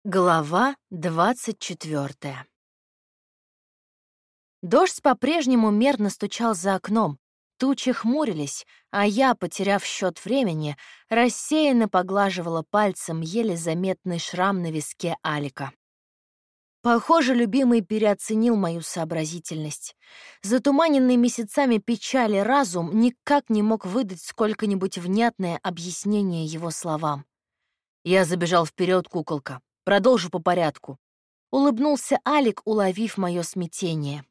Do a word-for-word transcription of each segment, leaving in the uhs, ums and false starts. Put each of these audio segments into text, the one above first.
Глава двадцать четвёртая. Дождь по-прежнему мерно стучал за окном, тучи хмурились, а я, потеряв счет времени, рассеянно поглаживала пальцем еле заметный шрам на виске Алика. Похоже, любимый переоценил мою сообразительность. Затуманенный месяцами печали разум никак не мог выдать сколько-нибудь внятное объяснение его словам. Я забежал вперед, куколка. Продолжу по порядку. Улыбнулся Алик, уловив мое смятение.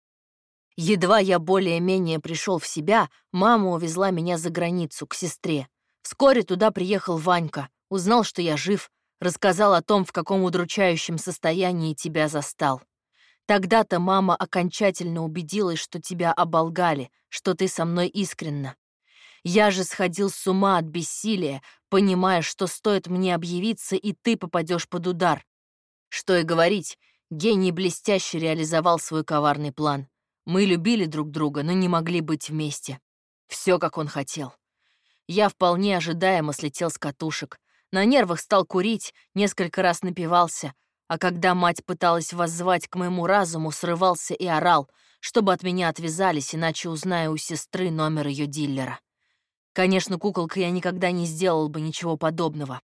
Едва я более-менее пришел в себя, мама увезла меня за границу, к сестре. Вскоре туда приехал Ванька, узнал, что я жив, рассказал о том, в каком удручающем состоянии тебя застал. Тогда-то мама окончательно убедилась, что тебя оболгали, что ты со мной искренна. Я же сходил с ума от бессилия, понимая, что стоит мне объявиться, и ты попадешь под удар. Что и говорить, гений блестяще реализовал свой коварный план. Мы любили друг друга, но не могли быть вместе. Все, как он хотел. Я вполне ожидаемо слетел с катушек. На нервах стал курить, несколько раз напивался, а когда мать пыталась воззвать к моему разуму, срывался и орал, чтобы от меня отвязались, иначе узнаю у сестры номер ее дилера. Конечно, куколка, я никогда не сделал бы ничего подобного.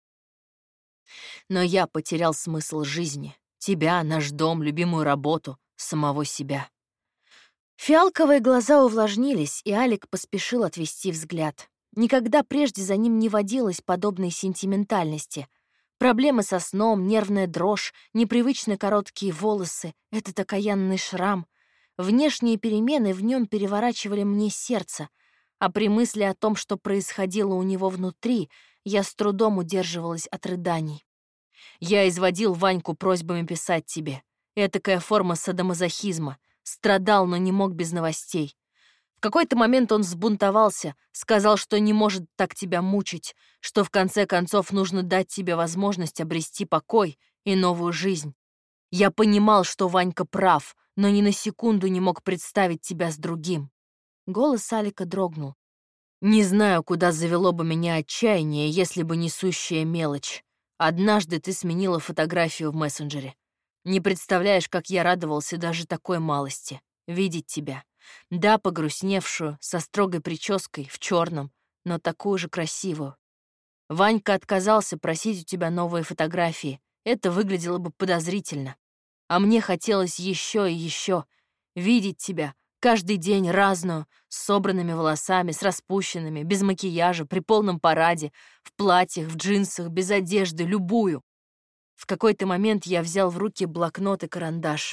Но я потерял смысл жизни. Тебя, наш дом, любимую работу, самого себя. Фиалковые глаза увлажнились, и Алик поспешил отвести взгляд. Никогда прежде за ним не водилось подобной сентиментальности. Проблемы со сном, нервная дрожь, непривычно короткие волосы, этот окаянный шрам. Внешние перемены в нем переворачивали мне сердце, а при мысли о том, что происходило у него внутри, я с трудом удерживалась от рыданий. Я изводил Ваньку просьбами писать тебе. Этакая форма садомазохизма. Страдал, но не мог без новостей. В какой-то момент он взбунтовался, сказал, что не может так тебя мучить, что в конце концов нужно дать тебе возможность обрести покой и новую жизнь. Я понимал, что Ванька прав, но ни на секунду не мог представить тебя с другим. Голос Алика дрогнул. Не знаю, куда завело бы меня отчаяние, если бы не сущая мелочь. Однажды ты сменила фотографию в мессенджере. Не представляешь, как я радовался даже такой малости. Видеть тебя. Да, погрустневшую, со строгой прической, в черном, но такую же красивую. Ванька отказался просить у тебя новые фотографии. Это выглядело бы подозрительно. А мне хотелось еще и еще видеть тебя каждый день разную, с собранными волосами, с распущенными, без макияжа, при полном параде, в платьях, в джинсах, без одежды, любую. В какой-то момент я взял в руки блокнот и карандаш.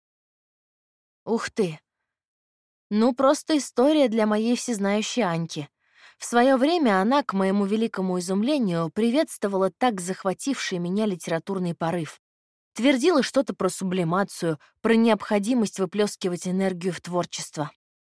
Ух ты! Ну, просто история для моей всезнающей Аньки. В свое время она, к моему великому изумлению, приветствовала так захвативший меня литературный порыв. Твердила что-то про сублимацию, про необходимость выплескивать энергию в творчество.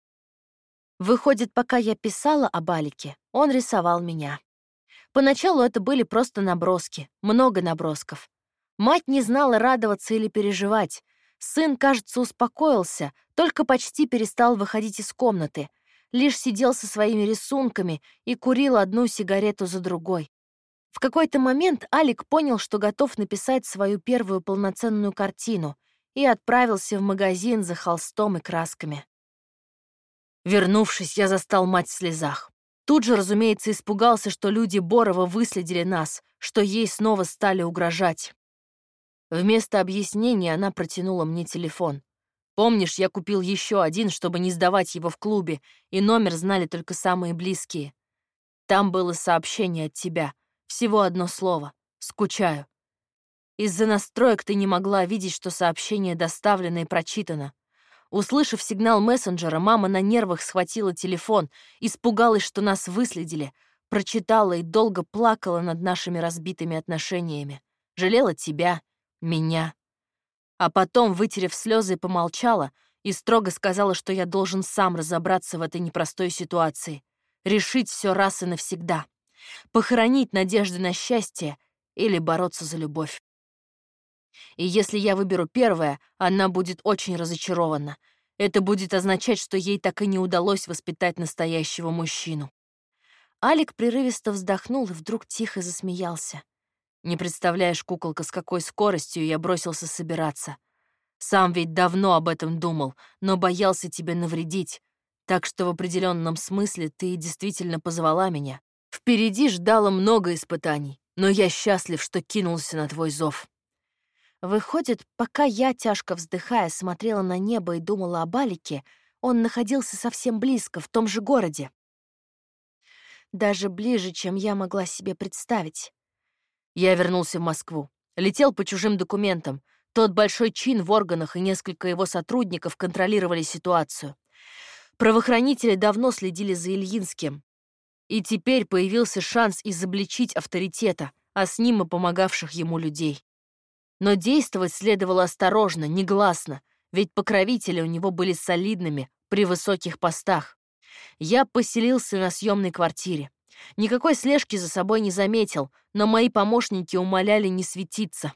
Выходит, пока я писала об Алике, он рисовал меня. Поначалу это были просто наброски, много набросков. Мать не знала, радоваться или переживать. Сын, кажется, успокоился, только почти перестал выходить из комнаты, лишь сидел со своими рисунками и курил одну сигарету за другой. В какой-то момент Алик понял, что готов написать свою первую полноценную картину, и отправился в магазин за холстом и красками. Вернувшись, я застал мать в слезах. Тут же, разумеется, испугался, что люди Борова выследили нас, что ей снова стали угрожать. Вместо объяснения она протянула мне телефон. Помнишь, я купил еще один, чтобы не сдавать его в клубе, и номер знали только самые близкие. Там было сообщение от тебя. Всего одно слово. Скучаю. Из-за настроек ты не могла видеть, что сообщение доставлено и прочитано. Услышав сигнал мессенджера, мама на нервах схватила телефон, испугалась, что нас выследили, прочитала и долго плакала над нашими разбитыми отношениями. Жалела тебя, меня. А потом, вытерев слезы, помолчала и строго сказала, что я должен сам разобраться в этой непростой ситуации, решить все раз и навсегда. Похоронить надежды на счастье или бороться за любовь. И если я выберу первое, она будет очень разочарована. Это будет означать, что ей так и не удалось воспитать настоящего мужчину. Алик прерывисто вздохнул и вдруг тихо засмеялся. Не представляешь, куколка, с какой скоростью я бросился собираться. Сам ведь давно об этом думал, но боялся тебе навредить, так что в определенном смысле ты действительно позвала меня. Впереди ждало много испытаний, но я счастлив, что кинулся на твой зов». Выходит, пока я, тяжко вздыхая, смотрела на небо и думала об Алике, он находился совсем близко, в том же городе. Даже ближе, чем я могла себе представить. Я вернулся в Москву. Летел по чужим документам. Тот большой чин в органах и несколько его сотрудников контролировали ситуацию. Правоохранители давно следили за Ильинским. И теперь появился шанс изобличить авторитета, а с ним и помогавших ему людей. Но действовать следовало осторожно, негласно, ведь покровители у него были солидными, при высоких постах. Я поселился на съемной квартире. Никакой слежки за собой не заметил, но мои помощники умоляли не светиться.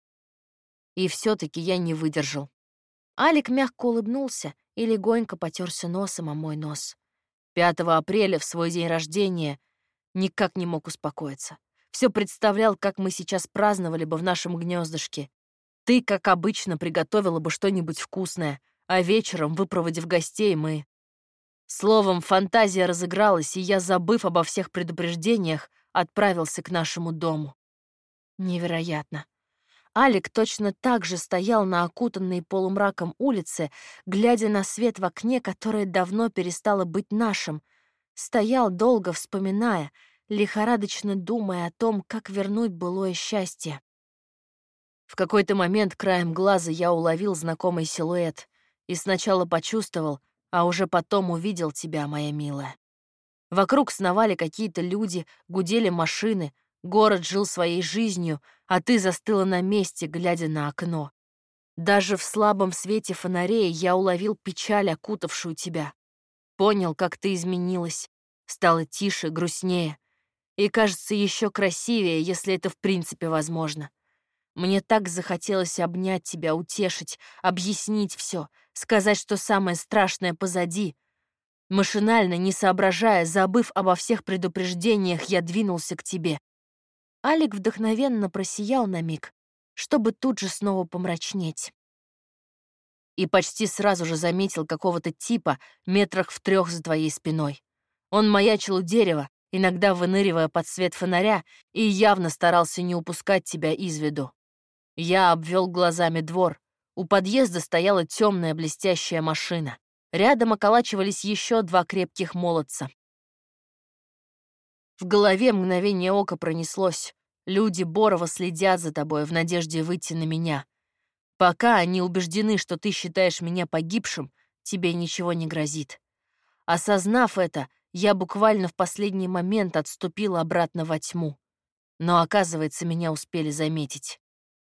И все-таки я не выдержал. Алик мягко улыбнулся и легонько потерся носом о мой нос. пятого апреля, в свой день рождения, никак не мог успокоиться. Все представлял, как мы сейчас праздновали бы в нашем гнездышке. Ты, как обычно, приготовила бы что-нибудь вкусное, а вечером, выпроводив гостей, мы... Словом, фантазия разыгралась, и я, забыв обо всех предупреждениях, отправился к нашему дому. Невероятно. Алик точно так же стоял на окутанной полумраком улице, глядя на свет в окне, которое давно перестало быть нашим. Стоял долго, вспоминая, лихорадочно думая о том, как вернуть былое счастье. В какой-то момент краем глаза я уловил знакомый силуэт и сначала почувствовал, а уже потом увидел тебя, моя милая. Вокруг сновали какие-то люди, гудели машины, город жил своей жизнью, а ты застыла на месте, глядя на окно. Даже в слабом свете фонарей я уловил печаль, окутавшую тебя. Понял, как ты изменилась, стала тише, грустнее. И, кажется, еще красивее, если это в принципе возможно. Мне так захотелось обнять тебя, утешить, объяснить все, сказать, что самое страшное позади. Машинально, не соображая, забыв обо всех предупреждениях, я двинулся к тебе. Алик вдохновенно просиял на миг, чтобы тут же снова помрачнеть. И почти сразу же заметил какого-то типа метрах в трех за твоей спиной. Он маячил у дерева, иногда выныривая под свет фонаря, и явно старался не упускать тебя из виду. Я обвел глазами двор. У подъезда стояла темная блестящая машина. Рядом околачивались еще два крепких молодца. В голове мгновение ока пронеслось. Люди Борова следят за тобой в надежде выйти на меня. Пока они убеждены, что ты считаешь меня погибшим, тебе ничего не грозит. Осознав это, я буквально в последний момент отступил обратно во тьму. Но, оказывается, меня успели заметить.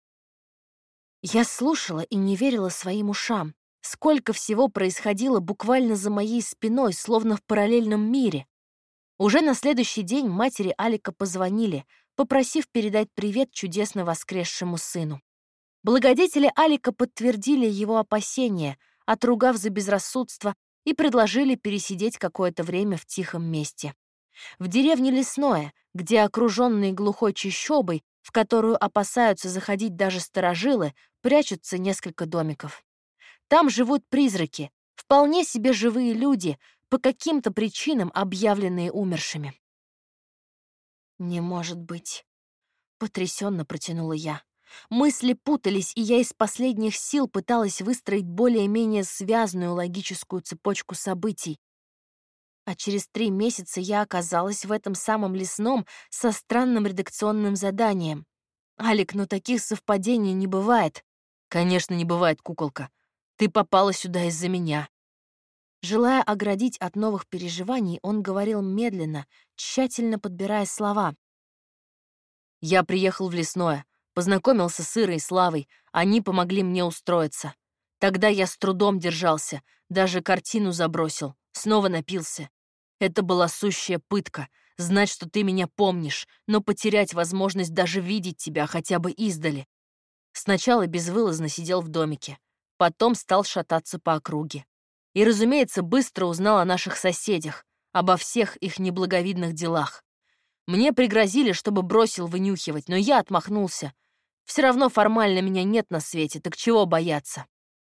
Я слушала и не верила своим ушам. Сколько всего происходило буквально за моей спиной, словно в параллельном мире. Уже на следующий день матери Алика позвонили, попросив передать привет чудесно воскресшему сыну. Благодетели Алика подтвердили его опасения, отругав за безрассудство, и предложили пересидеть какое-то время в тихом месте. В деревне Лесное, где, окруженные глухой чащобой, в которую опасаются заходить даже старожилы, прячутся несколько домиков. Там живут призраки, вполне себе живые люди, по каким-то причинам объявленные умершими. «Не может быть», — потрясенно протянула я. Мысли путались, и я из последних сил пыталась выстроить более-менее связанную логическую цепочку событий. А через три месяца я оказалась в этом самом Лесном со странным редакционным заданием. «Алик, ну таких совпадений не бывает». «Конечно, не бывает, куколка. Ты попала сюда из-за меня». Желая оградить от новых переживаний, он говорил медленно, тщательно подбирая слова. «Я приехал в Лесное, познакомился с Ирой и Славой, они помогли мне устроиться. Тогда я с трудом держался, даже картину забросил, снова напился. Это была сущая пытка — знать, что ты меня помнишь, но потерять возможность даже видеть тебя хотя бы издали. Сначала безвылазно сидел в домике, потом стал шататься по округе. И, разумеется, быстро узнал о наших соседях, обо всех их неблаговидных делах. Мне пригрозили, чтобы бросил вынюхивать, но я отмахнулся. Все равно формально меня нет на свете, так чего бояться?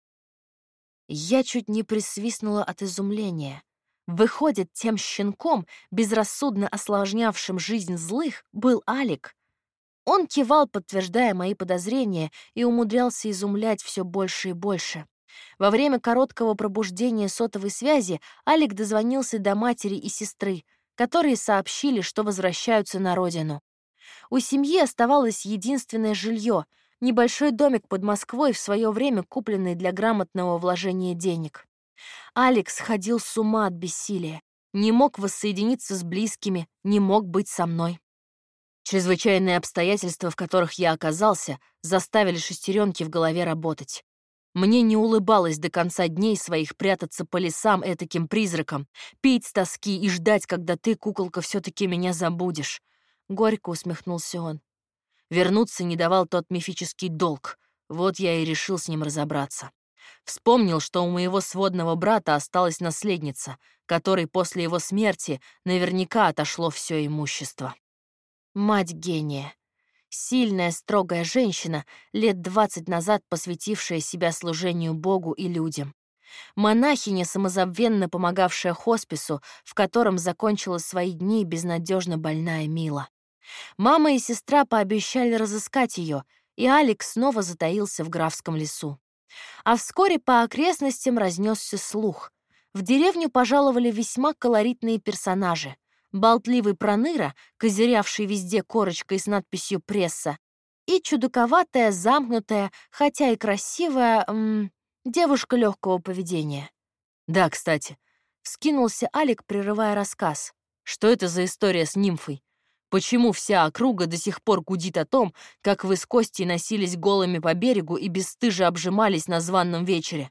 Я чуть не присвистнула от изумления. Выходит, тем щенком, безрассудно осложнявшим жизнь злых, был Алик. Он кивал, подтверждая мои подозрения, и умудрялся изумлять все больше и больше. Во время короткого пробуждения сотовой связи Алик дозвонился до матери и сестры, которые сообщили, что возвращаются на родину. У семьи оставалось единственное жилье — небольшой домик под Москвой, в свое время купленный для грамотного вложения денег. Алекс ходил с ума от бессилия, не мог воссоединиться с близкими, не мог быть со мной. Чрезвычайные обстоятельства, в которых я оказался, заставили шестеренки в голове работать. Мне не улыбалось до конца дней своих прятаться по лесам этаким призраком, пить с тоски и ждать, когда ты, куколка, все-таки меня забудешь. Горько усмехнулся он. Вернуться не давал тот мифический долг. Вот я и решил с ним разобраться. Вспомнил, что у моего сводного брата осталась наследница, которой после его смерти наверняка отошло все имущество. Мать гения. Сильная, строгая женщина, лет двадцать назад посвятившая себя служению Богу и людям. Монахиня, самозабвенно помогавшая хоспису, в котором закончила свои дни безнадежно больная Мила. Мама и сестра пообещали разыскать ее, и Алекс снова затаился в графском лесу. А вскоре по окрестностям разнесся слух. В деревню пожаловали весьма колоритные персонажи. Болтливый проныра, козырявший везде корочкой с надписью «Пресса», и чудаковатая, замкнутая, хотя и красивая, м, девушка легкого поведения. «Да, кстати», — вскинулся Алик, прерывая рассказ. «Что это за история с нимфой? Почему вся округа до сих пор гудит о том, как вы с Костей носились голыми по берегу и бесстыже обжимались на званном вечере?»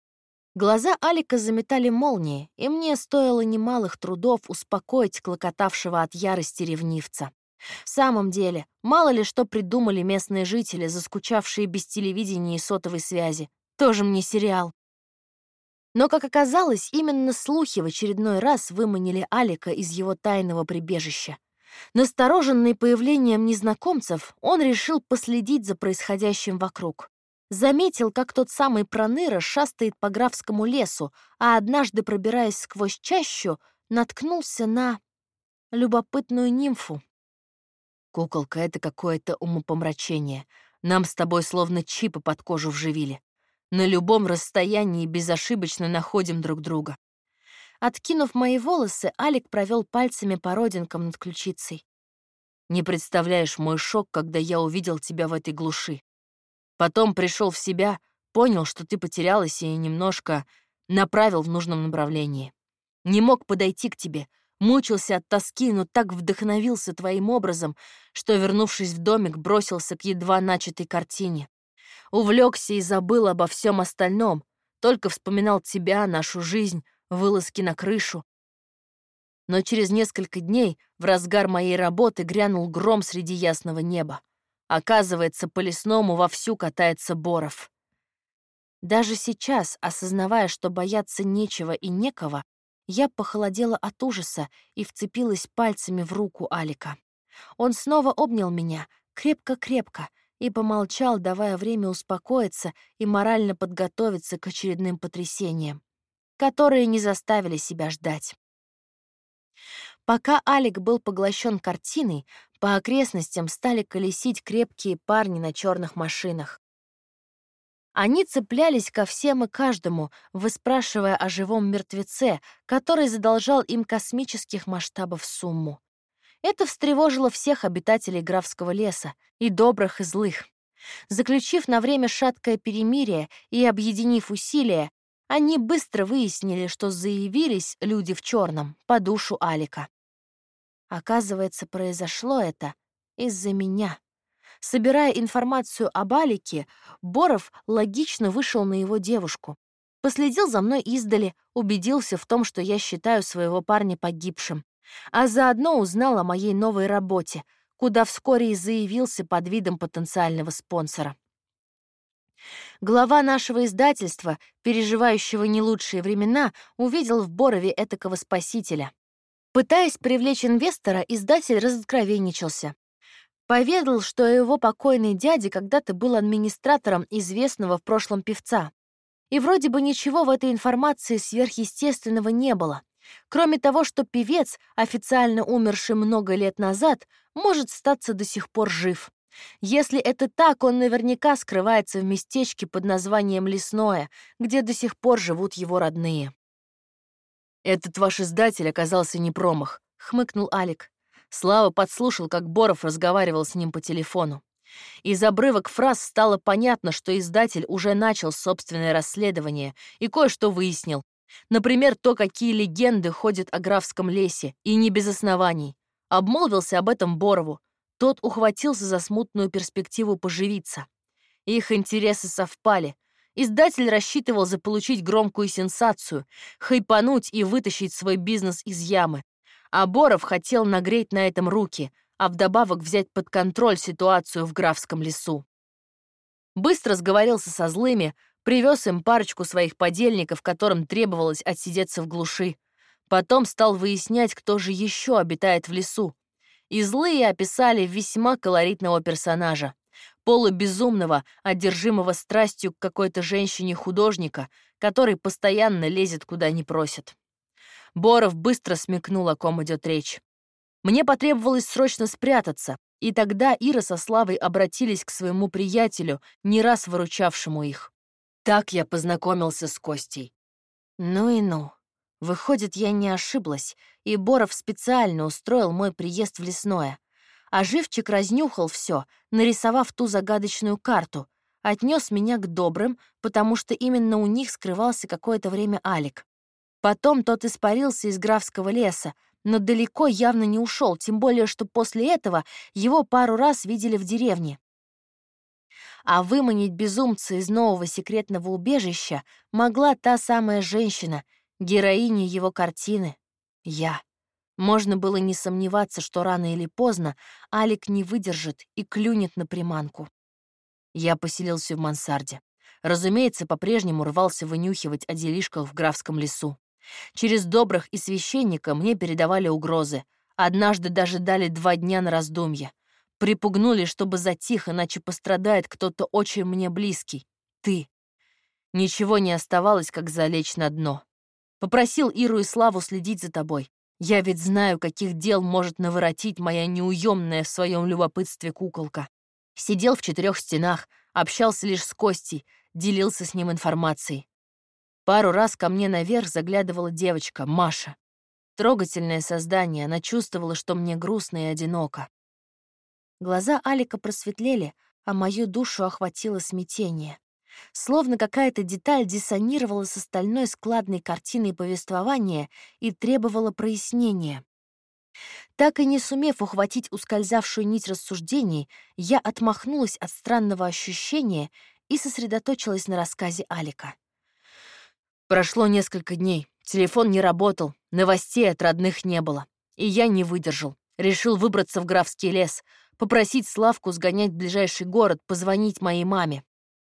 Глаза Алика заметали молнии, и мне стоило немалых трудов успокоить клокотавшего от ярости ревнивца. В самом деле, мало ли что придумали местные жители, заскучавшие без телевидения и сотовой связи. Тоже мне сериал. Но, как оказалось, именно слухи в очередной раз выманили Алика из его тайного прибежища. Настороженный появлением незнакомцев, он решил последить за происходящим вокруг. Заметил, как тот самый проныра шастает по графскому лесу, а однажды, пробираясь сквозь чащу, наткнулся на любопытную нимфу. «Куколка, это какое-то умопомрачение. Нам с тобой словно чипы под кожу вживили. На любом расстоянии безошибочно находим друг друга». Откинув мои волосы, Алик провел пальцами по родинкам над ключицей. «Не представляешь мой шок, когда я увидел тебя в этой глуши. Потом пришел в себя, понял, что ты потерялась и немножко направил в нужном направлении. Не мог подойти к тебе, мучился от тоски, но так вдохновился твоим образом, что, вернувшись в домик, бросился к едва начатой картине. Увлекся и забыл обо всем остальном, только вспоминал тебя, нашу жизнь, вылазки на крышу. Но через несколько дней в разгар моей работы грянул гром среди ясного неба. Оказывается, по лесному вовсю катается Боров. Даже сейчас, осознавая, что бояться нечего и некого, я похолодела от ужаса и вцепилась пальцами в руку Алика. Он снова обнял меня, крепко-крепко, и помолчал, давая время успокоиться и морально подготовиться к очередным потрясениям, которые не заставили себя ждать. Пока Алик был поглощен картиной, по окрестностям стали колесить крепкие парни на черных машинах. Они цеплялись ко всем и каждому, выспрашивая о живом мертвеце, который задолжал им космических масштабов сумму. Это встревожило всех обитателей графского леса, и добрых, и злых. Заключив на время шаткое перемирие и объединив усилия, они быстро выяснили, что заявились люди в черном по душу Алика. Оказывается, произошло это из-за меня. Собирая информацию об Алике, Боров логично вышел на его девушку. Последил за мной издали, убедился в том, что я считаю своего парня погибшим, а заодно узнал о моей новой работе, куда вскоре и заявился под видом потенциального спонсора. Глава нашего издательства, переживающего не лучшие времена, увидел в Борове этакого спасителя. Пытаясь привлечь инвестора, издатель разоткровенничался. Поведал, что его покойный дядя когда-то был администратором известного в прошлом певца. И вроде бы ничего в этой информации сверхъестественного не было, кроме того, что певец, официально умерший много лет назад, может статься до сих пор жив. Если это так, он наверняка скрывается в местечке под названием Лесное, где до сих пор живут его родные. «Этот ваш издатель оказался не промах», — хмыкнул Алик. Слава подслушал, как Боров разговаривал с ним по телефону. Из обрывок фраз стало понятно, что издатель уже начал собственное расследование и кое-что выяснил. Например, то, какие легенды ходят о графском лесе, и не без оснований. Обмолвился об этом Борову. Тот ухватился за смутную перспективу поживиться. Их интересы совпали. Издатель рассчитывал заполучить громкую сенсацию, хайпануть и вытащить свой бизнес из ямы. А Боров хотел нагреть на этом руки, а вдобавок взять под контроль ситуацию в графском лесу. Быстро сговорился со злыми, привез им парочку своих подельников, которым требовалось отсидеться в глуши. Потом стал выяснять, кто же еще обитает в лесу. И злые описали весьма колоритного персонажа. Полубезумного, одержимого страстью к какой-то женщине-художника, который постоянно лезет куда не просит. Боров быстро смекнул, о ком идет речь. Мне потребовалось срочно спрятаться, и тогда Ира со Славой обратились к своему приятелю, не раз выручавшему их. Так я познакомился с Костей. Ну и ну. Выходит, я не ошиблась, и Боров специально устроил мой приезд в Лесное. А Живчик разнюхал все, нарисовав ту загадочную карту, отнес меня к добрым, потому что именно у них скрывался какое-то время Алик. Потом тот испарился из графского леса, но далеко явно не ушел, тем более, что после этого его пару раз видели в деревне. А выманить безумца из нового секретного убежища могла та самая женщина, героиня его картины — я. Можно было не сомневаться, что рано или поздно Алик не выдержит и клюнет на приманку. Я поселился в мансарде. Разумеется, по-прежнему рвался вынюхивать о делишках в графском лесу. Через добрых и священника мне передавали угрозы. Однажды даже дали два дня на раздумье. Припугнули, чтобы затих, иначе пострадает кто-то очень мне близкий. Ты. Ничего не оставалось, как залечь на дно. Попросил Иру и Славу следить за тобой. Я ведь знаю, каких дел может наворотить моя неуемная в своем любопытстве куколка. Сидел в четырех стенах, общался лишь с Костей, делился с ним информацией. Пару раз ко мне наверх заглядывала девочка, Маша. Трогательное создание, она чувствовала, что мне грустно и одиноко. Глаза Алика просветлели, а мою душу охватило смятение. Словно какая-то деталь диссонировала с остальной складной картиной повествования и требовала прояснения. Так и не сумев ухватить ускользавшую нить рассуждений, я отмахнулась от странного ощущения и сосредоточилась на рассказе Алика. Прошло несколько дней, телефон не работал, новостей от родных не было. И я не выдержал. Решил выбраться в графский лес, попросить Славку сгонять в ближайший город, позвонить моей маме.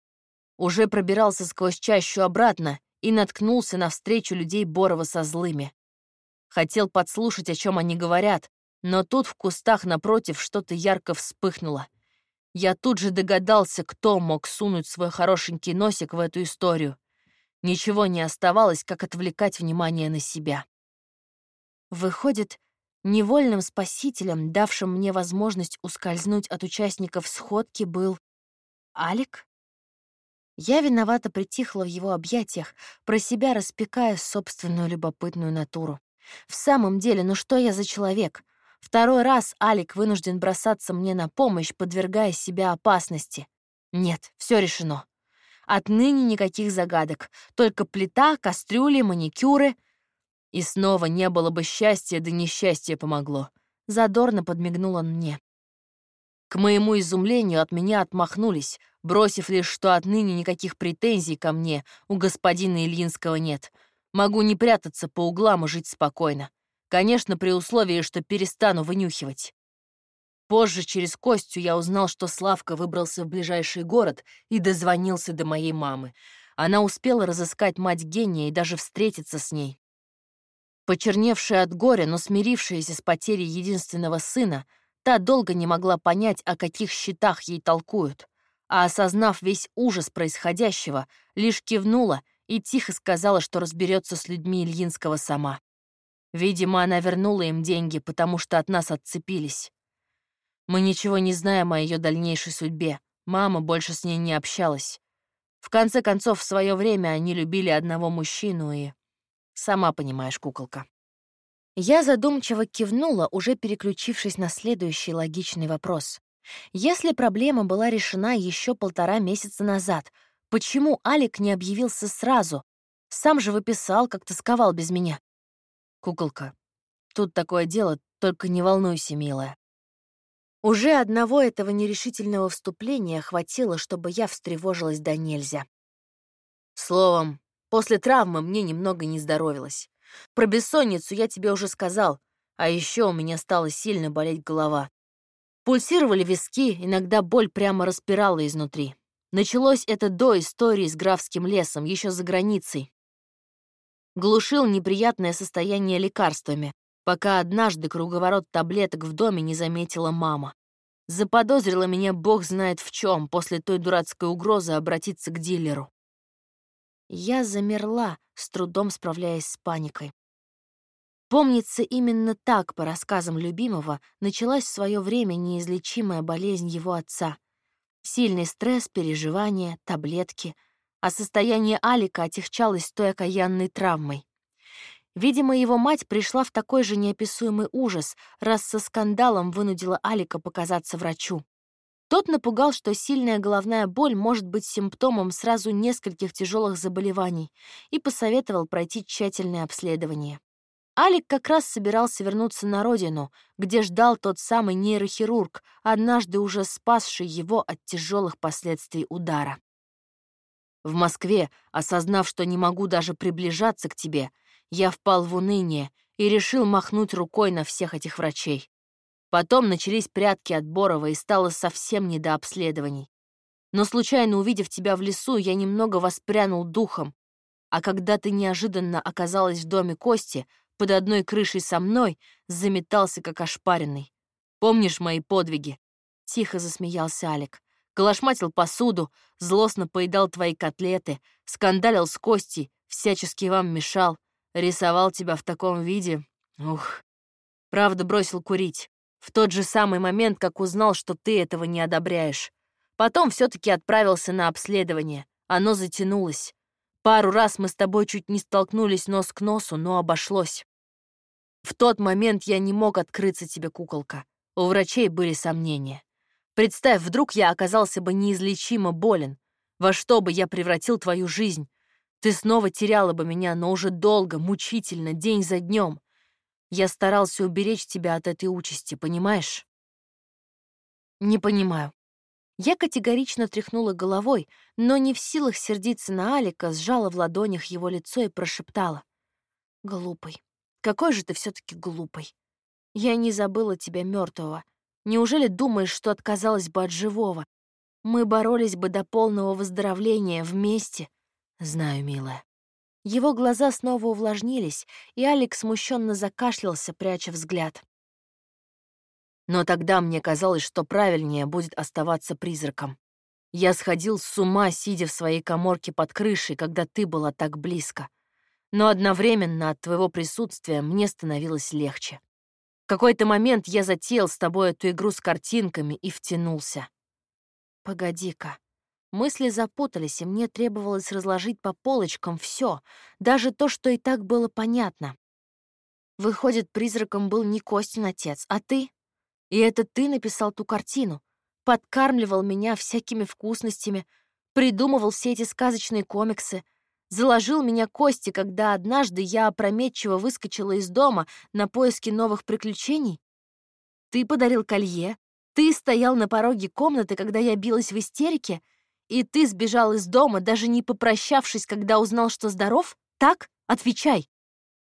Уже пробирался сквозь чащу обратно и наткнулся на встречу людей Борова со злыми. Хотел подслушать, о чем они говорят, но тут в кустах напротив что-то ярко вспыхнуло. Я тут же догадался, кто мог сунуть свой хорошенький носик в эту историю. Ничего не оставалось, как отвлекать внимание на себя. Выходит, невольным спасителем, давшим мне возможность ускользнуть от участников сходки, был Алик? Я виновато притихла в его объятиях, про себя распекая собственную любопытную натуру. В самом деле, ну что я за человек? Второй раз Алик вынужден бросаться мне на помощь, подвергая себя опасности. Нет, все решено. Отныне никаких загадок, только плита, кастрюли, маникюры. И снова не было бы счастья, да несчастье помогло. Задорно подмигнул он мне. К моему изумлению от меня отмахнулись, бросив лишь, что отныне никаких претензий ко мне у господина Ильинского нет. Могу не прятаться по углам и жить спокойно. Конечно, при условии, что перестану вынюхивать. Позже через Костю я узнал, что Славка выбрался в ближайший город и дозвонился до моей мамы. Она успела разыскать мать гения и даже встретиться с ней. Почерневшая от горя, но смирившаяся с потерей единственного сына, та долго не могла понять, о каких счетах ей толкуют, а, осознав весь ужас происходящего, лишь кивнула и тихо сказала, что разберется с людьми Ильинского сама. Видимо, она вернула им деньги, потому что от нас отцепились. Мы ничего не знаем о ее дальнейшей судьбе. Мама больше с ней не общалась. В конце концов, в свое время они любили одного мужчину и... Сама понимаешь, куколка. Я задумчиво кивнула, уже переключившись на следующий логичный вопрос. Если проблема была решена еще полтора месяца назад, почему Алик не объявился сразу? Сам же выписал, как тосковал без меня. Куколка, тут такое дело, только не волнуйся, милая. Уже одного этого нерешительного вступления хватило, чтобы я встревожилась до нельзя. Словом, после травмы мне немного не здоровилось. Про бессонницу я тебе уже сказал, а еще у меня стала сильно болеть голова. Пульсировали виски, иногда боль прямо распирала изнутри. Началось это до истории с графским лесом, еще за границей. Глушил неприятное состояние лекарствами, пока однажды круговорот таблеток в доме не заметила мама. Заподозрила меня бог знает в чем после той дурацкой угрозы обратиться к дилеру. Я замерла, с трудом справляясь с паникой. Помнится, именно так, по рассказам любимого, началась в свое время неизлечимая болезнь его отца. Сильный стресс, переживания, таблетки, а состояние Алика отягчалось той окаянной травмой. Видимо, его мать пришла в такой же неописуемый ужас, раз со скандалом вынудила Алика показаться врачу. Тот напугал, что сильная головная боль может быть симптомом сразу нескольких тяжелых заболеваний, и посоветовал пройти тщательное обследование. Алик как раз собирался вернуться на родину, где ждал тот самый нейрохирург, однажды уже спасший его от тяжелых последствий удара. В Москве, осознав, что не могу даже приближаться к тебе, я впал в уныние и решил махнуть рукой на всех этих врачей. Потом начались прятки от Борова, и стало совсем не до обследований. Но случайно увидев тебя в лесу, я немного воспрянул духом, а когда ты неожиданно оказалась в доме Кости, под одной крышей со мной, заметался как ошпаренный. Помнишь мои подвиги? Тихо засмеялся Алик. Колошматил посуду, злостно поедал твои котлеты, скандалил с Костей, всячески вам мешал, рисовал тебя в таком виде. Ух. Правда, бросил курить. В тот же самый момент, как узнал, что ты этого не одобряешь. Потом все-таки отправился на обследование. Оно затянулось. Пару раз мы с тобой чуть не столкнулись нос к носу, но обошлось. В тот момент я не мог открыться тебе, куколка. У врачей были сомнения. Представь, вдруг я оказался бы неизлечимо болен. Во что бы я превратил твою жизнь? Ты снова теряла бы меня, но уже долго, мучительно, день за днем. Я старался уберечь тебя от этой участи, понимаешь? Не понимаю. Я категорично тряхнула головой, но не в силах сердиться на Алика, сжала в ладонях его лицо и прошептала. Глупый. Какой же ты все-таки глупый. Я не забыла тебя мертвого. Неужели думаешь, что отказалась бы от живого? Мы боролись бы до полного выздоровления вместе. Знаю, милая. Его глаза снова увлажнились, и Алик смущенно закашлялся, пряча взгляд. Но тогда мне казалось, что правильнее будет оставаться призраком. Я сходил с ума, сидя в своей каморке под крышей, когда ты была так близко. Но одновременно от твоего присутствия мне становилось легче. В какой-то момент я затеял с тобой эту игру с картинками и втянулся. Погоди-ка. Мысли запутались, и мне требовалось разложить по полочкам все, даже то, что и так было понятно. Выходит, призраком был не Костин отец, а ты? И это ты написал ту картину, подкармливал меня всякими вкусностями, придумывал все эти сказочные комиксы, заложил меня Кости, когда однажды я опрометчиво выскочила из дома на поиски новых приключений? Ты подарил колье, ты стоял на пороге комнаты, когда я билась в истерике, и ты сбежал из дома, даже не попрощавшись, когда узнал, что здоров? Так? Отвечай.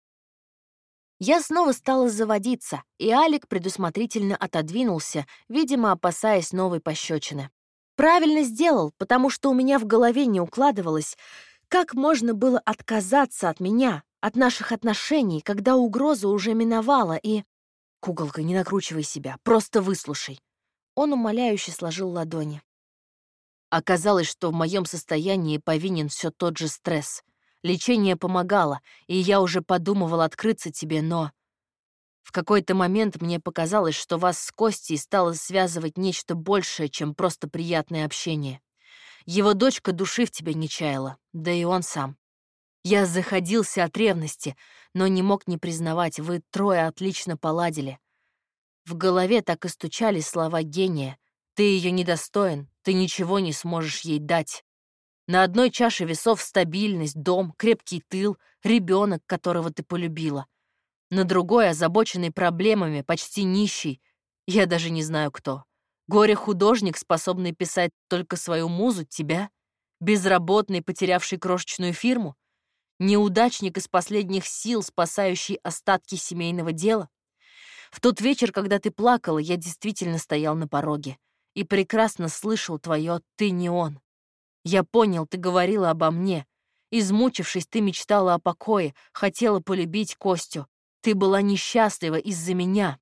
Я снова стала заводиться, и Алик предусмотрительно отодвинулся, видимо, опасаясь новой пощечины. Правильно сделал, потому что у меня в голове не укладывалось, как можно было отказаться от меня, От наших отношений, когда угроза уже миновала, и... Куколка, не накручивай себя, просто выслушай. Он умоляюще сложил ладони. Оказалось, что в моем состоянии повинен все тот же стресс. Лечение помогало, и я уже подумывал открыться тебе, но... В какой-то момент мне показалось, что вас с Костей стало связывать нечто большее, чем просто приятное общение. Его дочка души в тебе не чаяла, да и он сам. Я заходился от ревности, но не мог не признавать, вы трое отлично поладили. В голове так и стучали слова гения. Ты ее недостоин, ты ничего не сможешь ей дать. На одной чаше весов стабильность, дом, крепкий тыл, ребенок, которого ты полюбила. На другой, озабоченный проблемами, почти нищий, я даже не знаю кто. Горе-художник, способный писать только свою музу, тебя? Безработный, потерявший крошечную фирму? Неудачник из последних сил, спасающий остатки семейного дела? В тот вечер, когда ты плакала, я действительно стоял на пороге и прекрасно слышал твое «ты не он». Я понял, ты говорила обо мне. Измучившись, ты мечтала о покое, хотела полюбить Костю. Ты была несчастлива из-за меня.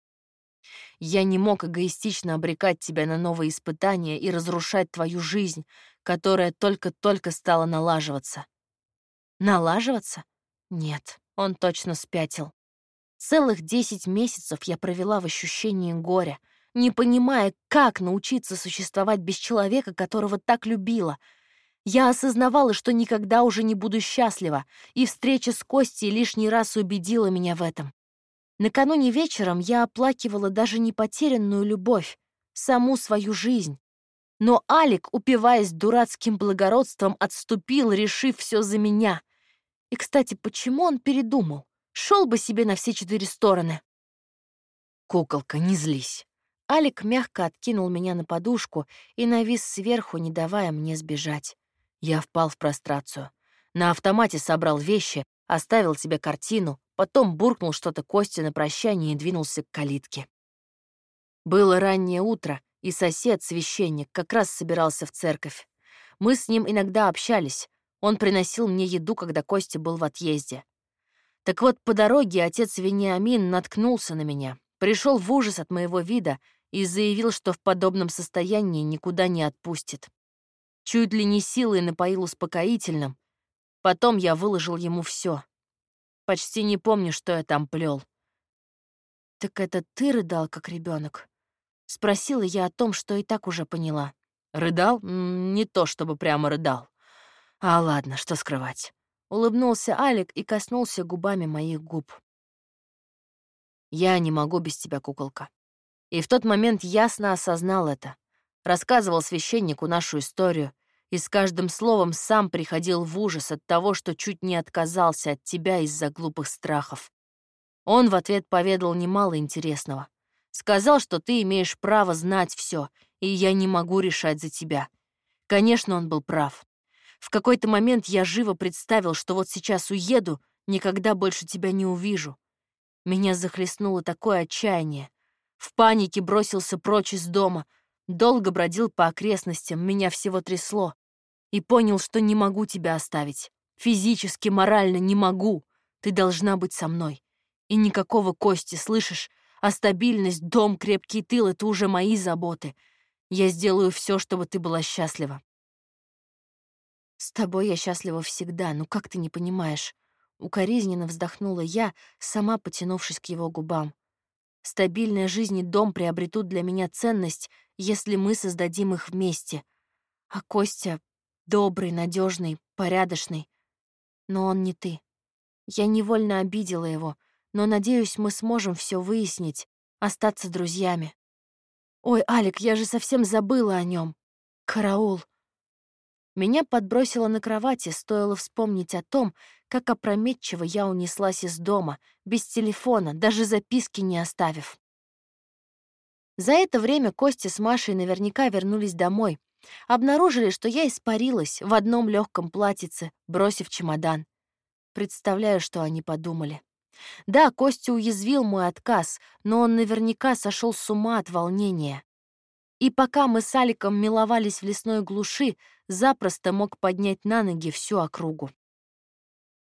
Я не мог эгоистично обрекать тебя на новые испытания и разрушать твою жизнь, которая только-только стала налаживаться. Налаживаться? Нет, он точно спятил. Целых десять месяцев я провела в ощущении горя, не понимая, как научиться существовать без человека, которого так любила. Я осознавала, что никогда уже не буду счастлива, и встреча с Костей лишний раз убедила меня в этом. Накануне вечером я оплакивала даже не потерянную любовь, саму свою жизнь. Но Алик, упиваясь дурацким благородством, отступил, решив все за меня. И, кстати, почему он передумал? Шел бы себе на все четыре стороны. Куколка, не злись. Алик мягко откинул меня на подушку и навис сверху, не давая мне сбежать. Я впал в прострацию. На автомате собрал вещи, оставил тебе картину, потом буркнул что-то Косте на прощание и двинулся к калитке. Было раннее утро, и сосед, священник, как раз собирался в церковь. Мы с ним иногда общались. Он приносил мне еду, когда Костя был в отъезде. Так вот, по дороге отец Вениамин наткнулся на меня, пришел в ужас от моего вида и заявил, что в подобном состоянии никуда не отпустит. Чуть ли не силой напоил успокоительным. Потом я выложил ему все. Почти не помню, что я там плел. «Так это ты рыдал, как ребенок? Спросила я о том, что и так уже поняла. «Рыдал? М, Не то чтобы прямо рыдал. А ладно, что скрывать». Улыбнулся Алик и коснулся губами моих губ. «Я не могу без тебя, куколка». И в тот момент ясно осознал это. Рассказывал священнику нашу историю, и с каждым словом сам приходил в ужас от того, что чуть не отказался от тебя из-за глупых страхов. Он в ответ поведал немало интересного. Сказал, что ты имеешь право знать все, и я не могу решать за тебя. Конечно, он был прав. В какой-то момент я живо представил, что вот сейчас уеду, никогда больше тебя не увижу. Меня захлестнуло такое отчаяние. В панике бросился прочь из дома, долго бродил по окрестностям, меня всего трясло. И понял, что не могу тебя оставить. Физически, морально не могу. Ты должна быть со мной. И никакого Кости, слышишь? А стабильность, дом, крепкий тыл — это уже мои заботы. Я сделаю все, чтобы ты была счастлива. С тобой я счастлива всегда, ну как ты не понимаешь? Укоризненно вздохнула я, сама потянувшись к его губам. Стабильная жизнь и дом приобретут для меня ценность, если мы создадим их вместе. А Костя добрый, надежный, порядочный. Но он не ты. Я невольно обидела его, но, надеюсь, мы сможем все выяснить, остаться друзьями. Ой, Алик, я же совсем забыла о нем. Караул. Меня подбросило на кровати, стоило вспомнить о том, как опрометчиво я унеслась из дома, без телефона, даже записки не оставив. За это время Костя с Машей наверняка вернулись домой. Обнаружили, что я испарилась в одном легком платьице, бросив чемодан. Представляю, что они подумали. Да, Костя уязвил мой отказ, но он наверняка сошел с ума от волнения. И пока мы с Аликом миловались в лесной глуши, запросто мог поднять на ноги всю округу.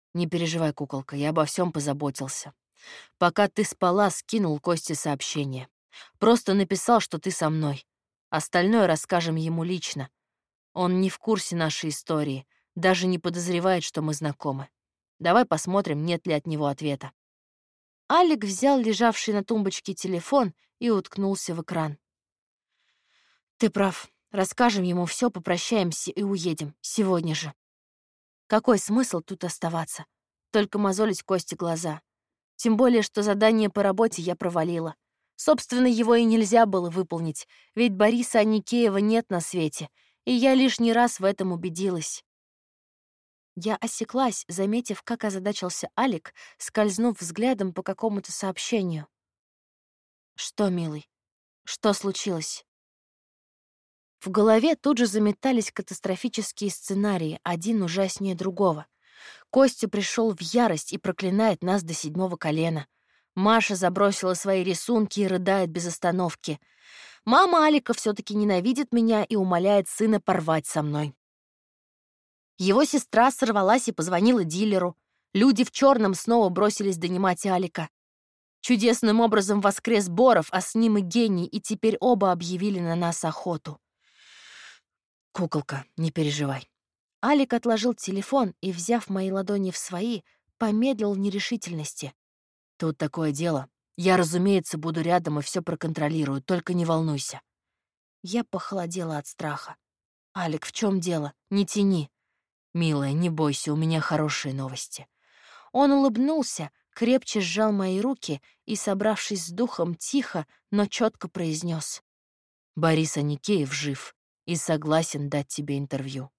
Не переживай, куколка, я обо всем позаботился. Пока ты спала, скинул Косте сообщение. Просто написал, что ты со мной. Остальное расскажем ему лично. Он не в курсе нашей истории, даже не подозревает, что мы знакомы. Давай посмотрим, нет ли от него ответа. Алик взял лежавший на тумбочке телефон и уткнулся в экран. Ты прав. Расскажем ему все, попрощаемся и уедем. Сегодня же. Какой смысл тут оставаться? Только мозолить Косте глаза. Тем более, что задание по работе я провалила. Собственно, его и нельзя было выполнить, ведь Бориса Аникеева нет на свете, и я лишний раз в этом убедилась. Я осеклась, заметив, как озадачился Алик, скользнув взглядом по какому-то сообщению. «Что, милый? Что случилось?» В голове тут же заметались катастрофические сценарии, один ужаснее другого. Костя пришел в ярость и проклинает нас до седьмого колена. Маша забросила свои рисунки и рыдает без остановки. Мама Алика все-таки ненавидит меня и умоляет сына порвать со мной. Его сестра сорвалась и позвонила дилеру. Люди в черном снова бросились донимать Алика. Чудесным образом воскрес Боров, а с ним и гений, и теперь оба объявили на нас охоту. «Куколка, не переживай». Алик отложил телефон и, взяв мои ладони в свои, помедлил в нерешительности. «Тут такое дело. Я, разумеется, буду рядом и все проконтролирую, только не волнуйся». Я похолодела от страха. «Алик, в чем дело? Не тяни». «Милая, не бойся, у меня хорошие новости». Он улыбнулся, крепче сжал мои руки и, собравшись с духом, тихо, но четко произнес: «Борис Аникеев жив и согласен дать тебе интервью».